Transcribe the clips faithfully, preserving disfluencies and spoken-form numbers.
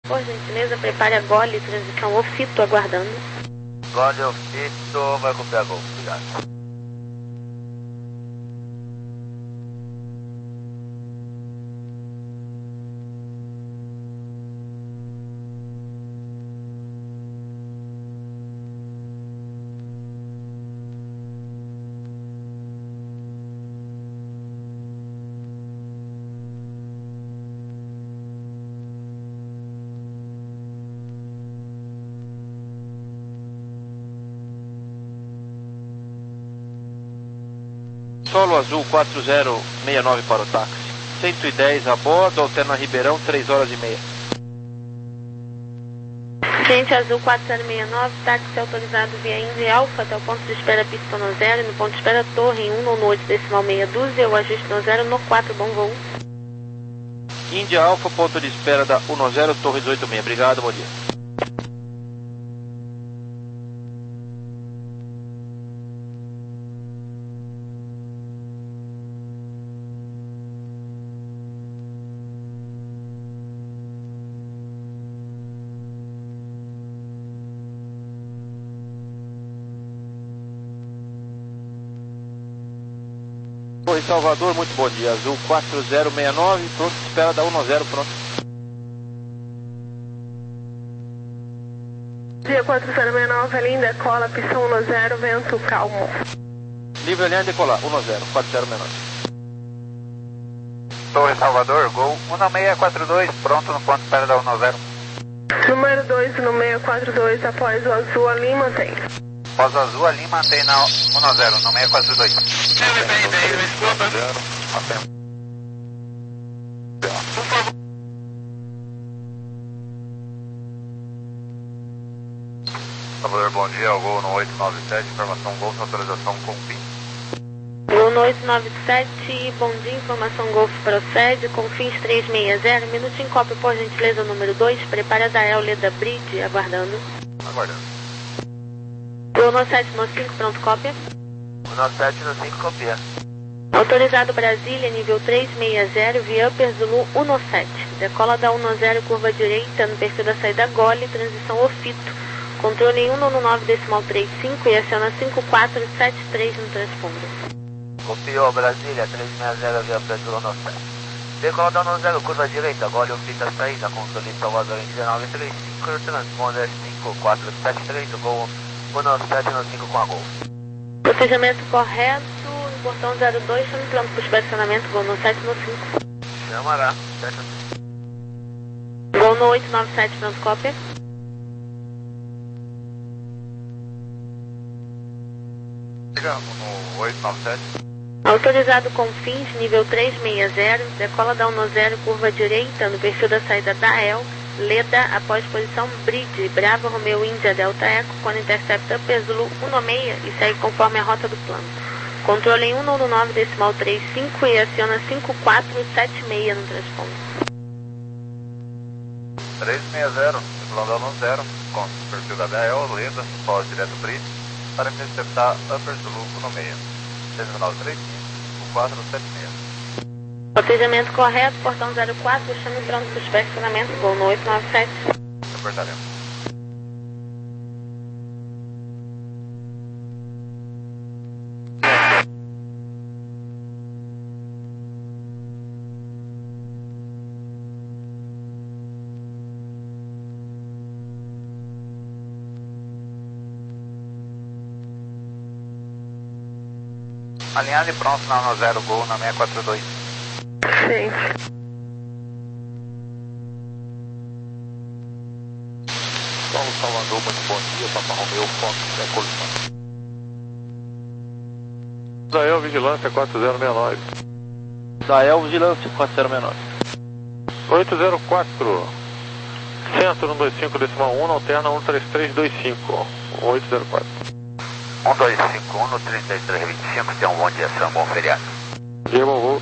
Por gentileza, prepare a gole, transição Ofito, aguardando. Gole Ofito, vai copiar gol, obrigado. Solo Azul quatro zero seis nove para o táxi. cento e dez a bordo, alterna Ribeirão, três horas e meia. Cliente Azul quatro zero seis nove, táxi autorizado via Indy Alfa até o ponto de espera pista no zero, no ponto de espera Torre em um no oito decimal meia dúzia, o ajuste no zero no quatro, bom voo. Indy Alfa, ponto de espera da um zero, Torre dezoito seis, obrigado, bom dia. Oi, Salvador, muito bom dia. Azul quatro zero seis nove, pronto, espera da um zero, pronto. Dia quatro zero seis nove, linha decola, pista um zero, vento calmo. Livre linha decolar, um zero, quatro zero seis nove. Torre Salvador, gol um seis quatro dois, pronto no ponto de espera da um zero. Número dois no seis quatro dois, após o azul ali, mantém. Após o azul ali, mantém na um zero, no seis quatro dois. Salvador, bom dia, o gol no oito nove sete, informação Golf, autorização Confins. Gol no oito nove sete, bom dia, informação Golf procede, Confins três seis zero, minutinho cópia por gentileza número dois, prepare a Dael Leda Bridge, aguardando. Aguardando. Gol no sete no cinco, pronto, cópia. No sete no cinco, copia. Autorizado Brasília, nível três seis zero, via Upper Zulu um sete. Decola da um zero, curva direita, no perfil da saída Gole, transição Ofito. Controle em um nove decimal trinta e cinco e aciona cinco quatro sete três no transponder. Copiou Brasília, três seis zero, via Upper Zulu um sete. Decola da um zero, curva direita, Gole Ofito a saída, controle em Salvador em dezenove trinta e cinco, transponder cinco quatro sete três, gol um sete no cinco com a gol. Procedimento correto, no portão zero dois, chame pronto para o estacionamento, gol no sete no cinco. Chamará, sete no cinco. Gol no oito nove sete, pronto, cópia. Chegamos no oito nove sete. Autorizado Confins, nível três seis zero, decola da um zero, curva direita, no perfil da saída Dael, Leda, após posição Bridge, Bravo Romeo Índia Delta Eco, quando intercepta Upper Zulu um seis e segue conforme a rota do plano. Controle em um nove decimal trinta e cinco e aciona cinco quatro sete seis no transponder. três seis zero, plano um zero, com perfil da Dael, Leda, pós direto Bridge, para interceptar Upper Zulu um seis. seis nove três cinco quatro sete seis. Procedimento correto, portão zero quatro, chame pronto para o estacionamento, gol no oito nove sete. Apertaremos. Alinhado e pronto na um zero, gol na seis quatro dois. Sim. Paulo Salvador, muito bom dia, Papa Romeu, Fox, é colisão. Dael Vigilância quatro zero seis nove. Dael Vigilância quatro zero seis nove. oito zero quatro. Centro um dois cinco decimal um, alterna um três três dois cinco. oito zero quatro. um dois cinco um no trinta e três vinte e cinco, tenha um bom dia, um bom feriado. Dia, bom voo.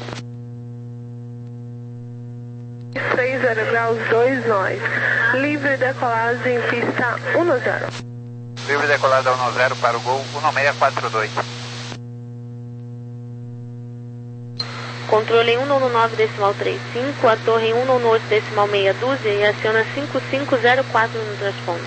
seis zero graus dois nove. Livre decolagem pista um zero. Livre decolada um zero para o gol um seis quatro dois. Controle cento e nove decimal trinta e cinco, a torre cento e oito decimal meia dúzia e aciona cinco cinco zero quatro no transponder.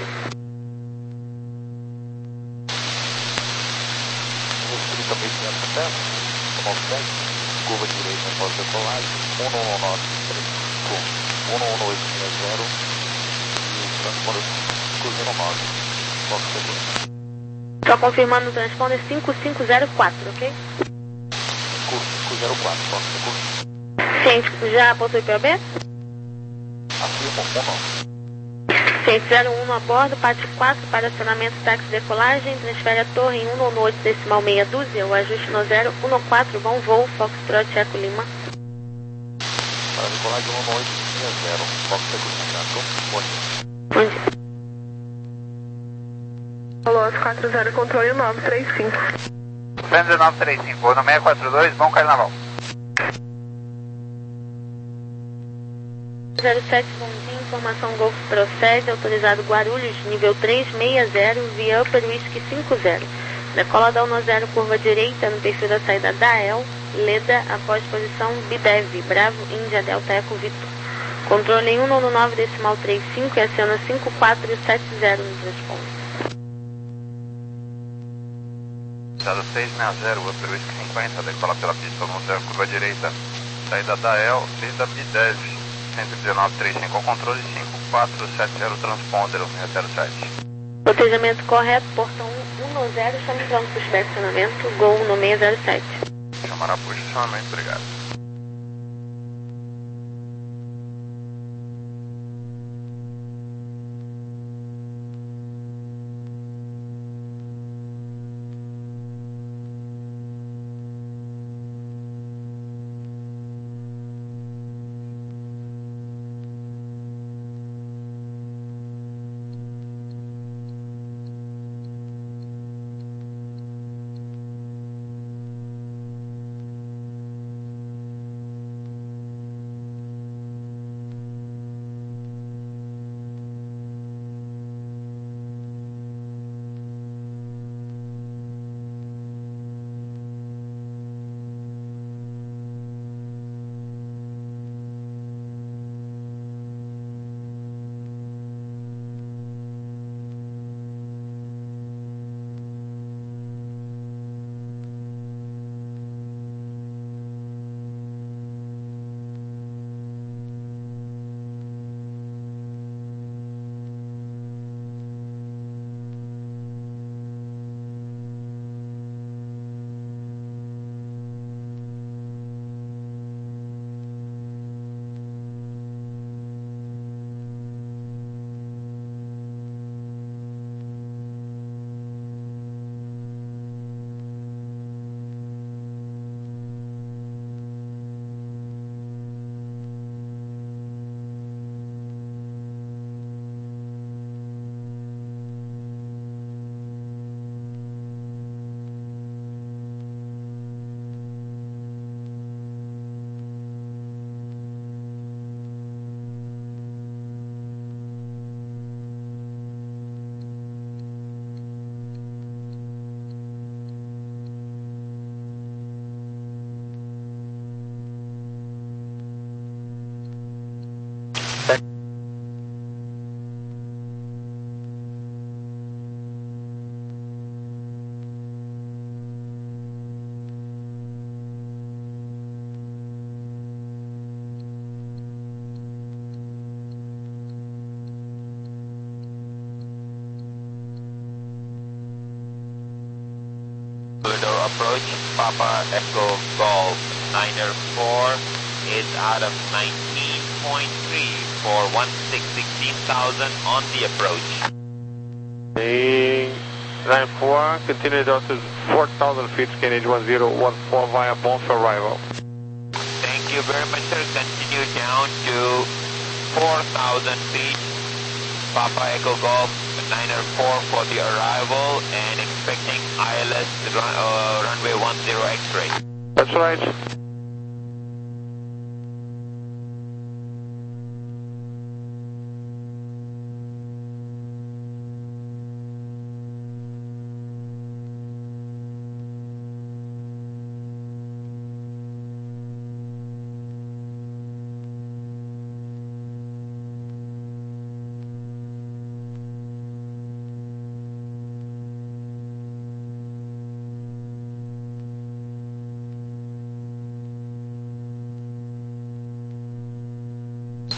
Curva direita após decolagem, um nove três cinco, um oito seis zero e o transponder cinco zero nove. Fox segundo. Só confirmando o transponder cinco cinco zero quatro, ok? cinco cinco zero quatro, Fox segundo. Ciente, já possui P O B? Afirmo, um nove. Ciente zero um a bordo, parte quatro para acionamento táxi decolagem, transfere a torre em cento e oito decimal meia dúzia, o ajuste no zero um quatro, bom voo, Foxtrot Eco Lima. Para decolagem cento e oito seis zero, Fox segundo, Bom dia. Alô, quatro zero, controle nove três cinco. Fender nove três cinco, voo no seis quatro dois, bom carnaval. zero sete, bom dia, informação Golf procede, autorizado Guarulhos, nível três seis zero, via Upper Whisky cinco zero. Decola da um zero, curva direita, no perfil da saída da E L, Leda, após posição B D E V, Bravo, Índia, Delta Eco, Vitor. Controle cento e nove decimal trinta e cinco e aciona cinco quatro sete zero no transponder. Estado seis seis zero, Upper Whisky cinquenta, decola pela pista um zero, curva direita, saída da E L, Leda, B D E V. cento e dezenove, trinta e cinco, controle cinco quatro sete zero, transponder, seis zero sete. Protejamento correto, portão um zero, chame para o inspecionamento, Gol no seis zero sete. Chamará por estacionamento, obrigado. Approach Papa Echo Golf niner four is out of nineteen point three for one six sixteen thousand on the approach. nine four, continue down to four thousand feet, Kennedy one zero one four via Bonf arrival. Thank you very much, sir. Continue down to four thousand feet, Papa Echo Golf niner four for the arrival and expecting I L S run, uh, runway one zero X-ray. That's right.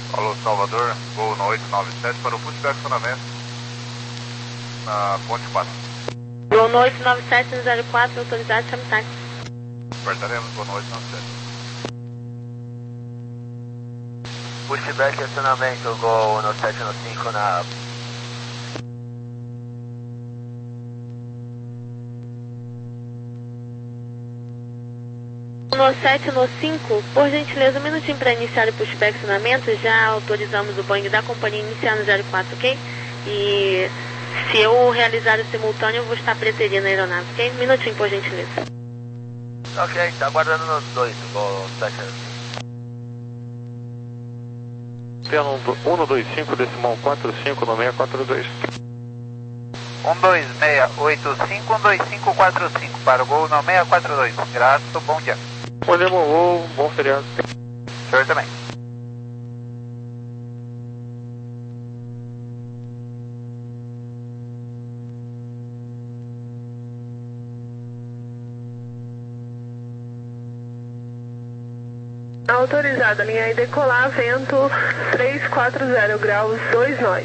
Alô, Salvador, voo no oito nove sete para o pushback estacionamento na Ponte quatro. Voo no oito nove sete no zero quatro, autorizado, chame táxi. Apertaremos, voo no oito nove sete. Pushback estacionamento, Gol no sete no cinco na... No sete no cinco, por gentileza, um minutinho para iniciar o pushback estacionamento. Já autorizamos o Boeing da companhia iniciar no zero quatro, ok? E se eu realizar o simultâneo, eu vou estar preterindo a aeronave, ok? Um minutinho, por gentileza. Ok, tá aguardando nos dois, Gol sete no cinco. Terno um dois cinco, decimal quatro cinco no seis quatro dois. um dois seis oito cinco, um dois cinco quatro cinco para o Gol no seis quatro dois. Graças, bom dia. Bom dia, bom voo, bom feriado. O senhor também. Autorizada, linha e decolar, vento três quatro zero graus, dois nós.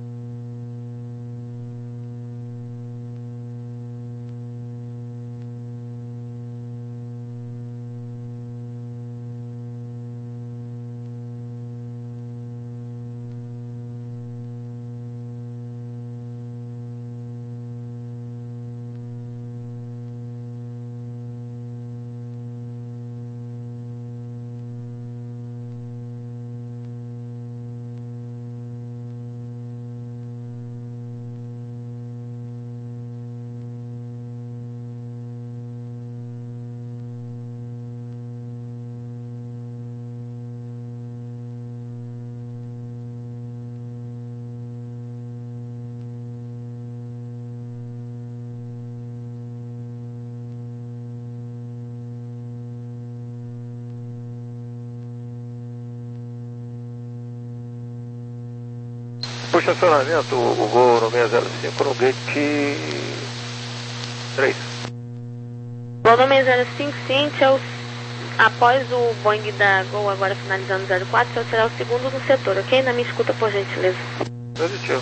Puxa acionamento, o Gol no seis zero cinco no gate três. Gol no seis zero cinco, ciente, é o, após o Boeing da Gol agora finalizando zero quatro, eu será o segundo no setor, ok? Na minha escuta, por gentileza. Positivo.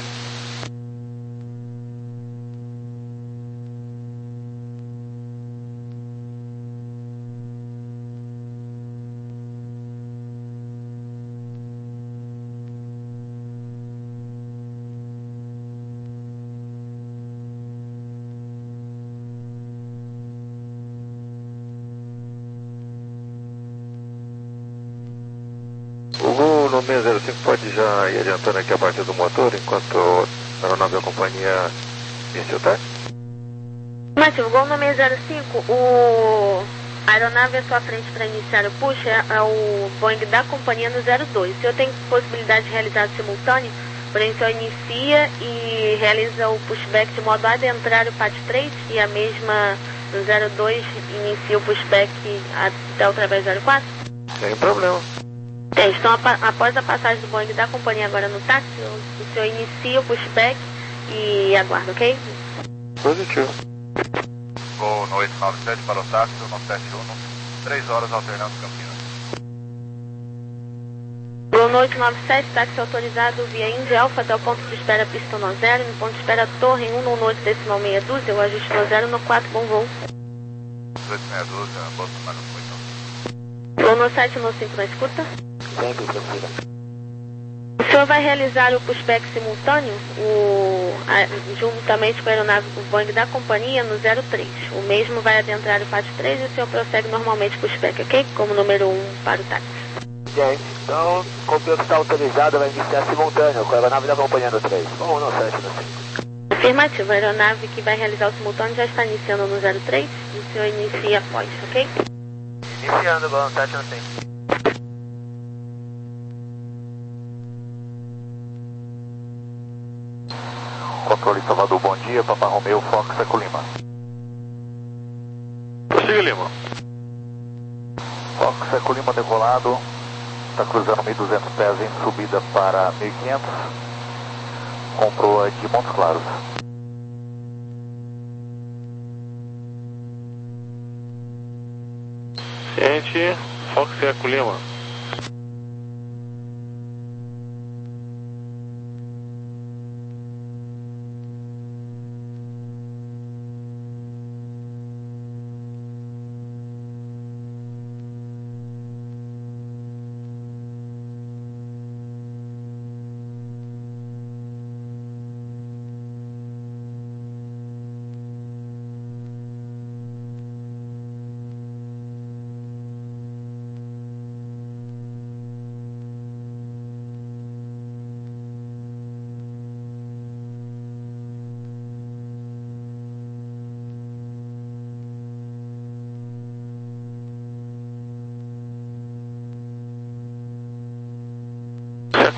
O Gol no seis zero cinco pode já ir adiantando aqui a parte do motor enquanto a aeronave e a companhia inicia o táxi? Mativo, Gol no seis zero cinco, o... a aeronave à sua frente para iniciar o push é, é o Boeing da companhia no zero dois. O senhor tem possibilidade de realizar simultâneo, porém o senhor inicia e realiza o pushback de modo a adentrar o P A T três e a mesma no zero dois inicia o pushback até através do zero quatro? Sem problema. É, então, após a passagem do Boeing da companhia agora no táxi, o senhor inicia o pushback e aguarda, ok? Positivo. Voo no oito nove sete para o táxi, no sete um, três horas alternando Campinas. Voo no oito nove sete, táxi autorizado via Indy Alpha até o ponto de espera pista no zero, no ponto de espera Torre um no oito decimal meia dúzia, o ajuste no zero no quatro, bom voo. oito meia dúzia, boa semana, muito. Voo no sete no cinco na escuta. Sempre, tranquila. O senhor vai realizar o pushback simultâneo, o, a, juntamente com a aeronave do Boeing da companhia no zero três. O mesmo vai adentrar o P A T três e o senhor prossegue normalmente pushback, ok? Como número um para o táxi. Gente, então, o que está autorizado vai iniciar simultâneo com a aeronave da companhia no três. um no sete no cinco. Afirmativo, a aeronave que vai realizar o simultâneo já está iniciando no zero três e o senhor inicia após, ok? Iniciando, Gol no sete no cinco. Controle Salvador, bom dia, Papa Romeu, Fox, Eco Lima. Prossiga, Lima. Fox, Eco Lima decolado, está cruzando mil e duzentos pés em subida para mil e quinhentos, com proa de Montes Claros. Ciente, Fox Eco Lima.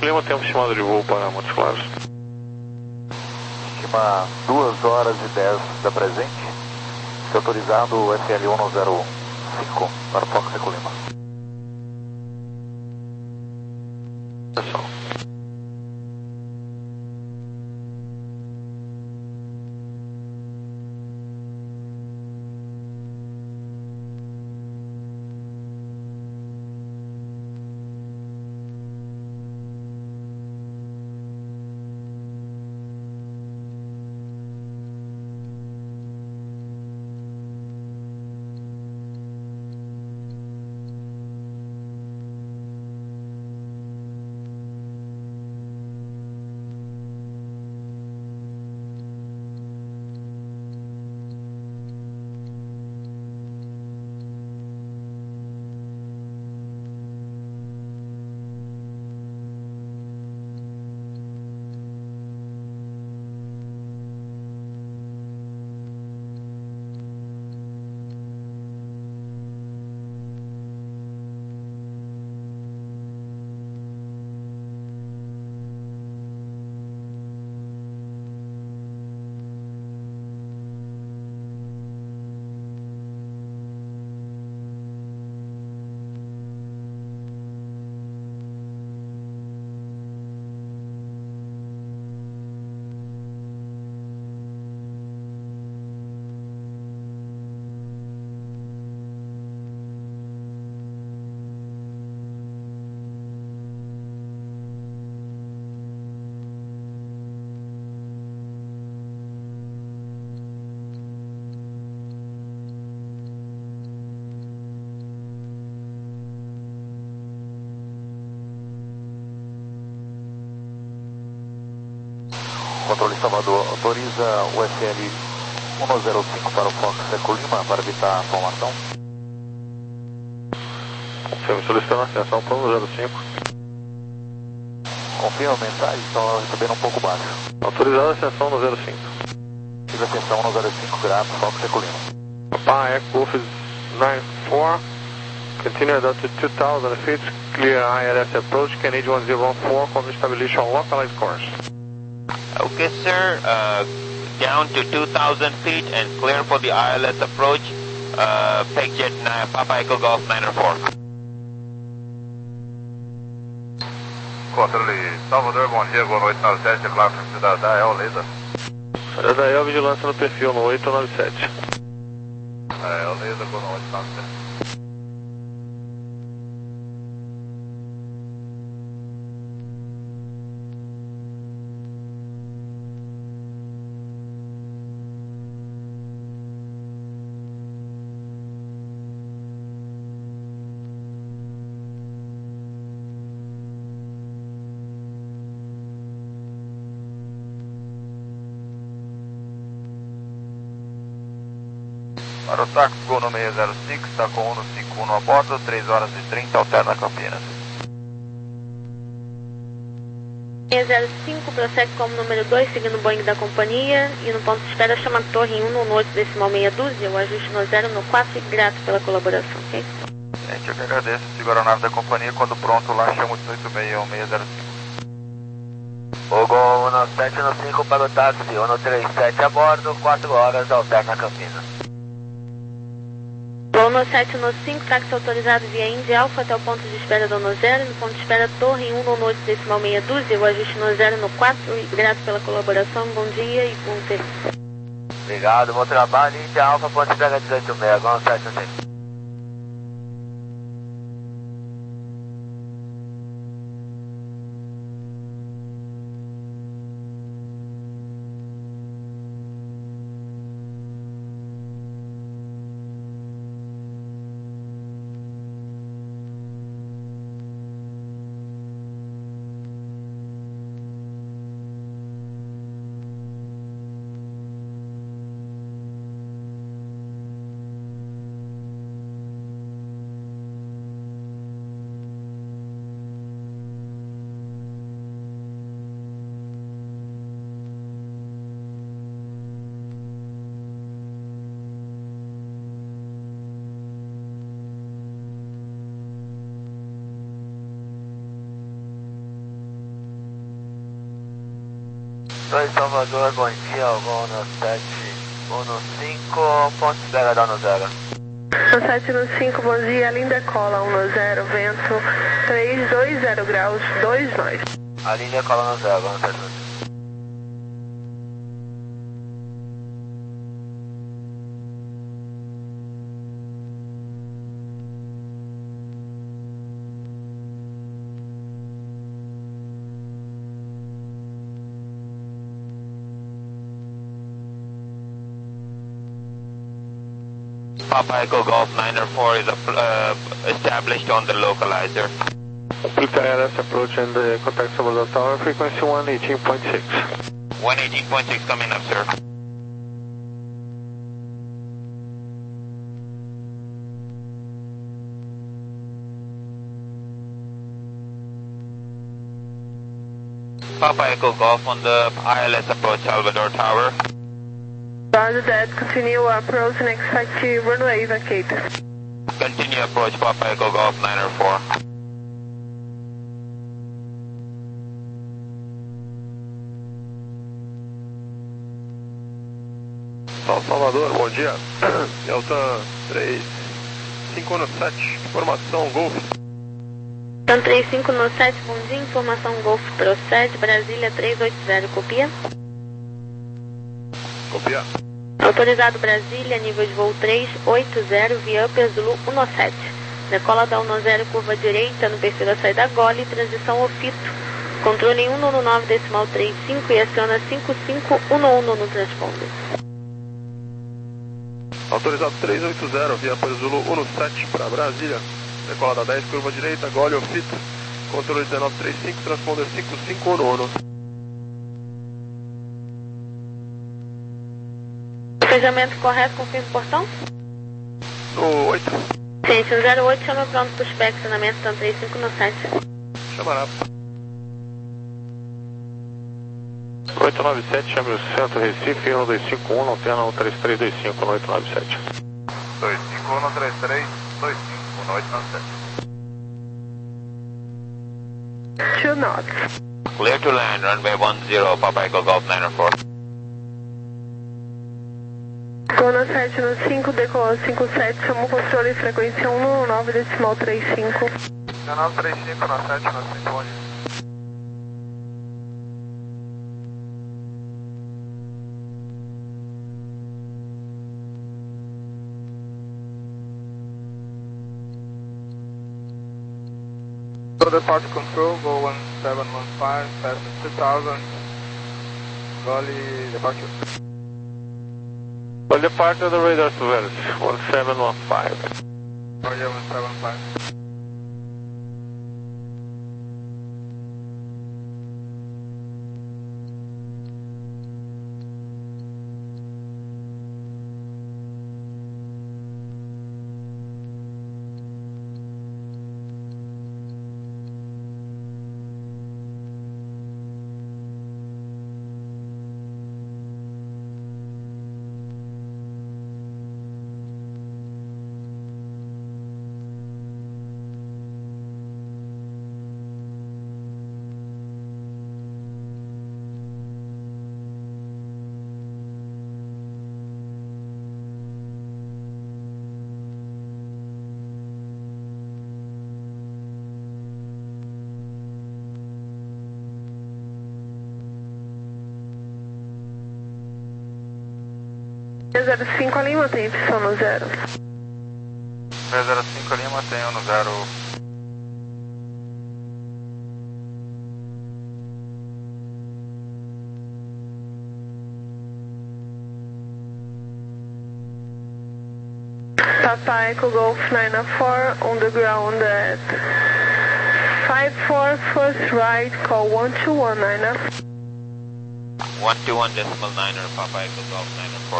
Lima, tempo estimado de voo para Montes Claros. Estima duas horas e dez da presente. Se autorizado o F L um zero cinco para Fox Eco Lima. Atenção. Controle Salvador, autoriza o F L um zero cinco para o Fox Eco Lima para evitar a formação. Confirmo, solicitando atenção para um zero cinco. Confirma a mensagem, estão recebendo um pouco baixo. Autorizado a ascensão no zero cinco. Tive atenção no zero cinco, grato, Fox Eco Lima. Papa Echo Office nine four. Continue down to two thousand feet. Clear I L S approach. Canadian one zero one four. Come establish on localized course. Okay, sir. Uh, down to two thousand feet and clear for the I L S approach. Uh, PegJet nine, Papa Echo Golf nine four. Controle Salvador, bom dia, boa noite, nove sete, é claro, cidade da El, Leda. Da El, vigilância no perfil no oito nove sete. É, El, Leda, boa noite, nove sete. Para o táxi, Gol no seis zero cinco, está com um cinco um a bordo, três horas e trinta, alterna Campinas. seis zero cinco, prossegue como número dois, seguindo o Boeing da companhia, e no ponto de espera chama Torre um no oito decimal meia dúzia, o ajuste no zero no quatro e grato pela colaboração, ok? Gente, eu que agradeço, segura a nave da companhia, quando pronto lá, chama o dezoito seis um seis zero cinco. O Gol um sete no cinco para o táxi, um três sete a bordo, quatro horas, alterna Campinas. Gol no sete no cinco, táxi autorizado via Indy Alpha até o ponto de espera do no zero, no ponto de espera Torre um no oito decimal meia dúzia, o ajuste no zero no quatro, e grato pela colaboração, bom dia e bom serviço. Obrigado, bom trabalho, Indy Alpha, ponto de espera dezoito seis, Gol sete no cinco. dois Salvador, bom dia, voo no sete um cinco, ponto espera da um zero. No sete um cinco, bom dia, linda cola um zero, vento três dois zero graus, dois nós. A linha cola no zero, no sete um cinco. Papa Echo Golf nine four is uh, established on the localizer. Complete I R S approach and uh, contact Salvador Tower, frequency one eighteen point six. one eighteen point six coming up, sir. Papa Echo Golf on the I L S approach Salvador Tower. Roger that, continue approach and expect to runway vacate. Continue approach Papa Echo Golf nine four. Salvador, bom dia. Delta três cinco um sete, informação Golf. Delta três cinco um sete, bom dia, informação Golf procede, Brasília três oito zero, copia. Copia. Autorizado Brasília, nível de voo três oito zero, via Upper Zulu um sete. Decola da um zero, curva direita, no perfil da saída Gole, transição Ofito. Controle cento e nove decimal trinta e cinco e aciona cinco cinco um um no transponder. Autorizado três oito zero, via Upper Zulu um sete para Brasília. Decola da dez, curva direita, Gole, Ofito. Controle dezenove trinta e cinco, transponder cinco cinco um um. Fechamento correto, confirma o portão? No oito. Ciência um zero oito, chama pronto para o inspecionamento, tanto três cinco no sete. Chamará. oito nove sete, chame o centro Recife, um dois cinco um, lanterna um três três dois cinco no oito nove sete. dois cinco um, três três dois cinco no oito nove sete. Two knots. Clear to land, runway one zero, Papa Echo Golf nine four. Gona sete um cinco, decolou cinco sete, chama o controle, frequência um nove decimal trinta e cinco. dezenove trinta e cinco, no sete no cinco, bom dia. So departure control, go one seven one five, pass two thousand, Gole departure. Well, departure the radar surveillance, one seven one five. Roger, one seven one five. zero cinco Lima, tem Y no zero. zero cinco Lima, tem um no zero. Papa Echo Golf nine four, on the ground at five four, first right, call one two one nine. one two one decimal nine, Papa Echo Golf nine four.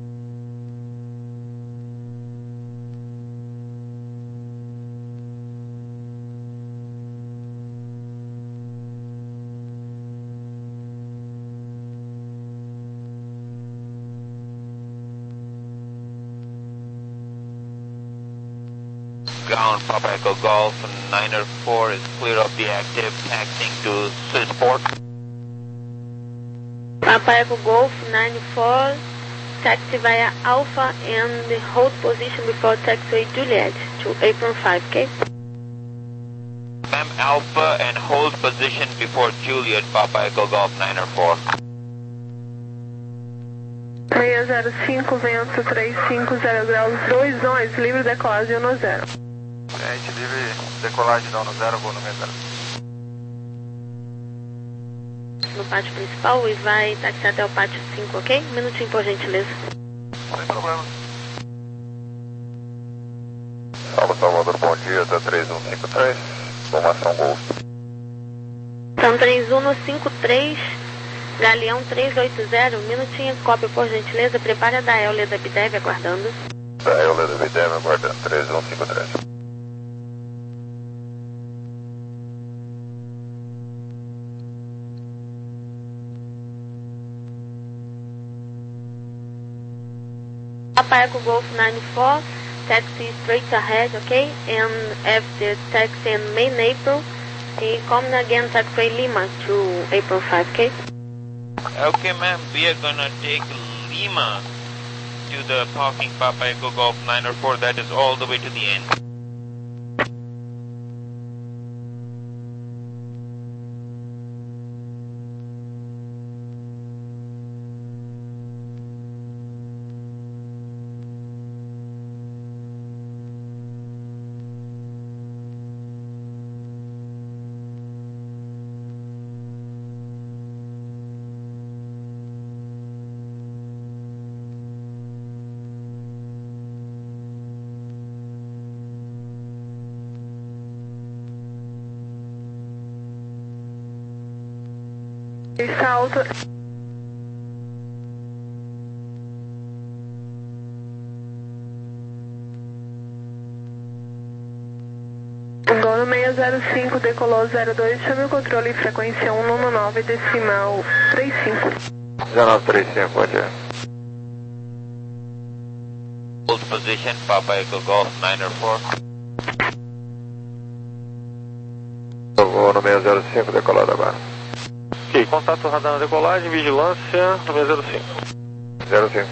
Ground Papa Echo Golf nine four is clear of the active, taxiing to Swissport. Papa Echo Golf nine four, taxi via Alpha and hold position before taxiway Juliet to apron five, okay? M Alpha and hold position before Juliet, Papa Echo Golf nine four. seis zero cinco, vento três cinco zero graus, dois nós, livre decolagem um zero. Gente, livre decolagem da um zero, vou no meio zero. No pátio principal e vai taxiar até o pátio cinco, ok? Um minutinho, por gentileza. Sem problema. Salve Salvador, bom dia, até três um cinco três, formação Golf. Então, três um cinco três, Galeão três oito zero, minutinho, cópia, por gentileza, prepare a da Euler da Bidev, aguardando. Da Euler da Bidev, aguardando, três um cinco três. Papa Echo Golf nine four, taxi straight ahead, okay? And after taxi in main apron, he come again taxiway Lima to apron five, okay? Okay, ma'am, we are gonna take Lima to the parking Papa Echo Golf nine four, that is all the way to the end. Está alto. Gol seis zero cinco, decolou zero dois, chame o controle frequência um nove nove, decimal três cinco. zero nove três cinco, bom dia. Hold position, Papa Echo Golf nine four. Vou no seis zero cinco, decolada agora. Ok, contato radar na decolagem, vigilância no seis zero cinco. zero cinco.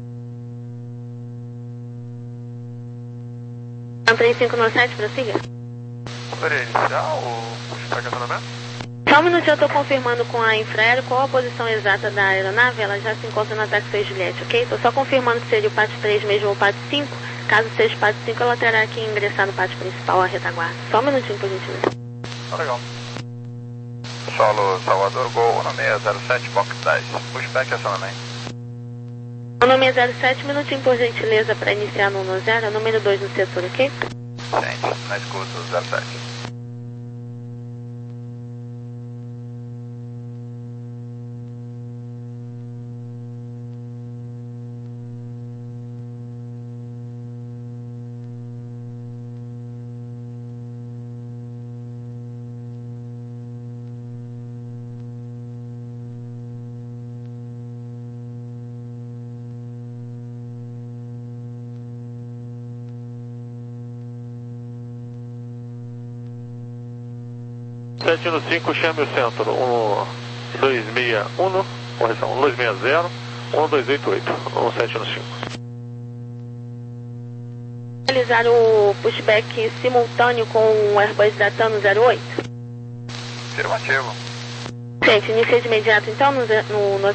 três cinco nove sete, prossiga. Poderia iniciar o pushback acionamento? Só um minutinho, eu estou confirmando com a Infraero qual a posição exata da aeronave. Ela já se encontra na taxiway Juliette, ok? Estou só confirmando se seria o pátio três mesmo ou o pátio cinco. Caso seja o pátio cinco, ela terá que ingressar no pátio principal, a retaguarda. Só um minutinho, por gentileza. Tá legal. Solo Salvador, Gol no seis zero sete, box dez. Pushback acionamento. O nome é zero sete, minutinho, por gentileza, para iniciar no um zero, número dois no setor, ok? Gente, na escuta, zero sete. sete um cinco, chame o centro. um dois seis um, correção, um dois seis zero, um dois oito oito, um sete um cinco. Realizar o pushback simultâneo com o Airbus da TAM no zero oito? Afirmativo. Gente, inicia de imediato então no, no